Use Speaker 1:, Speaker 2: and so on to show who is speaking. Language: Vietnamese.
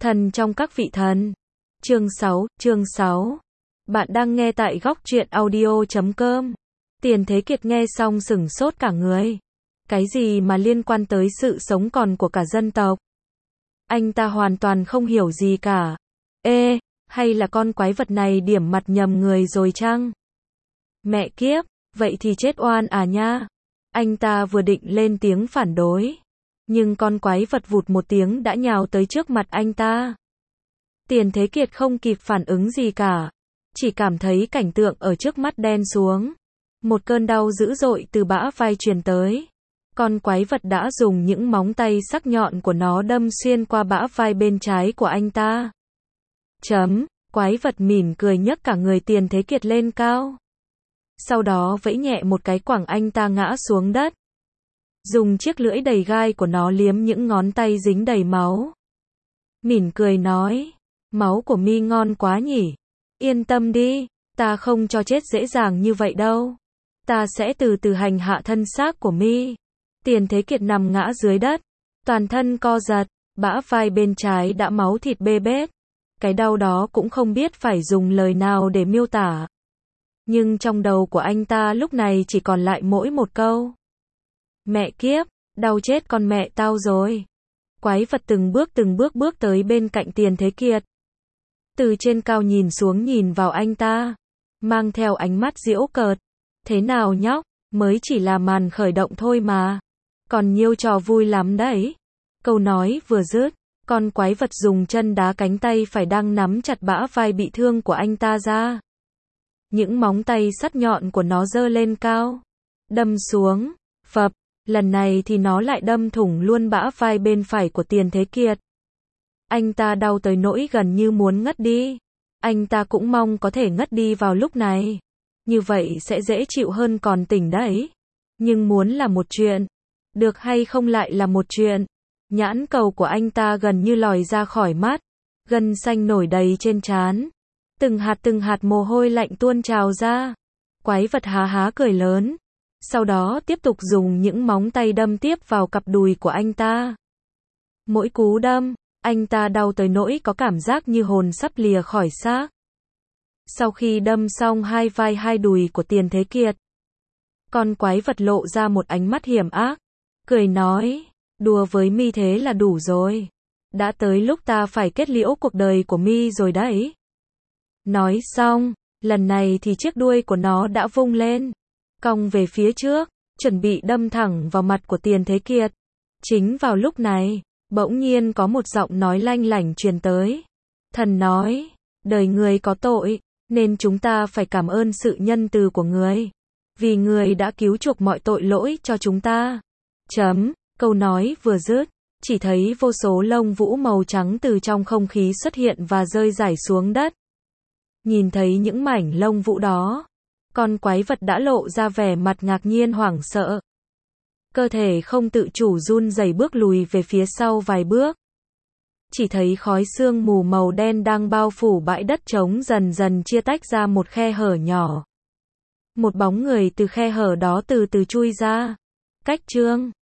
Speaker 1: Thần trong các vị thần. Chương 6. Bạn đang nghe tại góc truyện audio.com. Tiền Thế Kiệt nghe xong sửng sốt cả người. Cái gì mà liên quan tới sự sống còn của cả dân tộc? Anh ta hoàn toàn không hiểu gì cả. Ê, hay là con quái vật này điểm mặt nhầm người rồi chăng? Mẹ kiếp, vậy thì chết oan à nha. Anh ta vừa định lên tiếng phản đối, nhưng con quái vật vụt một tiếng đã nhào tới trước mặt anh ta. Tiền Thế Kiệt không kịp phản ứng gì cả, chỉ cảm thấy cảnh tượng ở trước mắt đen xuống. Một cơn đau dữ dội từ bả vai truyền tới. Con quái vật đã dùng những móng tay sắc nhọn của nó đâm xuyên qua bả vai bên trái của anh ta. Quái vật mỉm cười nhấc cả người Tiền Thế Kiệt lên cao. Sau đó vẫy nhẹ một cái quẳng anh ta ngã xuống đất. Dùng chiếc lưỡi đầy gai của nó liếm những ngón tay dính đầy máu. Mỉm cười nói, máu của mi ngon quá nhỉ. Yên tâm đi, ta không cho chết dễ dàng như vậy đâu. Ta sẽ từ từ hành hạ thân xác của mi. Tiền Thế Kiệt nằm ngã dưới đất, toàn thân co giật, bả vai bên trái đã máu thịt bê bết. Cái đau đó cũng không biết phải dùng lời nào để miêu tả. Nhưng trong đầu của anh ta lúc này chỉ còn lại mỗi một câu. Mẹ kiếp, đau chết con mẹ tao rồi. Quái vật từng bước bước tới bên cạnh Tiền Thế Kiệt. Từ trên cao nhìn xuống nhìn vào anh ta, mang theo ánh mắt giễu cợt. Thế nào nhóc, mới chỉ là màn khởi động thôi mà. Còn nhiều trò vui lắm đấy. Câu nói vừa dứt, con quái vật dùng chân đá cánh tay phải đang nắm chặt bả vai bị thương của anh ta ra. Những móng tay sắt nhọn của nó giơ lên cao, đâm xuống, phập, lần này thì nó lại đâm thủng luôn bả vai bên phải của Tiền Thế Kiệt. Anh ta đau tới nỗi gần như muốn ngất đi. Anh ta cũng mong có thể ngất đi vào lúc này. Như vậy sẽ dễ chịu hơn còn tỉnh đấy. Nhưng muốn là một chuyện, được hay không lại là một chuyện. Nhãn cầu của anh ta gần như lòi ra khỏi mắt, gân xanh nổi đầy trên trán. Từng hạt mồ hôi lạnh tuôn trào ra. Quái vật há há cười lớn. Sau đó tiếp tục dùng những móng tay đâm tiếp vào cặp đùi của anh ta. Mỗi cú đâm, anh ta đau tới nỗi có cảm giác như hồn sắp lìa khỏi xác. Sau khi đâm xong hai vai hai đùi của Tiền Thế Kiệt, con quái vật lộ ra một ánh mắt hiểm ác, cười nói, đùa với mi thế là đủ rồi. Đã tới lúc ta phải kết liễu cuộc đời của mi rồi đấy. Nói xong, lần này thì chiếc đuôi của nó đã vung lên, cong về phía trước, chuẩn bị đâm thẳng vào mặt của Tiền Thế Kiệt. Chính vào lúc này, bỗng nhiên có một giọng nói lanh lảnh truyền tới. Thần nói, đời người có tội, nên chúng ta phải cảm ơn sự nhân từ của người. Vì người đã cứu chuộc mọi tội lỗi cho chúng ta. Câu nói vừa dứt, chỉ thấy vô số lông vũ màu trắng từ trong không khí xuất hiện và rơi rải xuống đất. Nhìn thấy những mảnh lông vũ đó, con quái vật đã lộ ra vẻ mặt ngạc nhiên hoảng sợ. Cơ thể không tự chủ run rẩy bước lùi về phía sau vài bước. Chỉ thấy khói sương mù màu đen đang bao phủ bãi đất trống dần dần chia tách ra một khe hở nhỏ. Một bóng người từ khe hở đó từ từ chui ra. Cách chương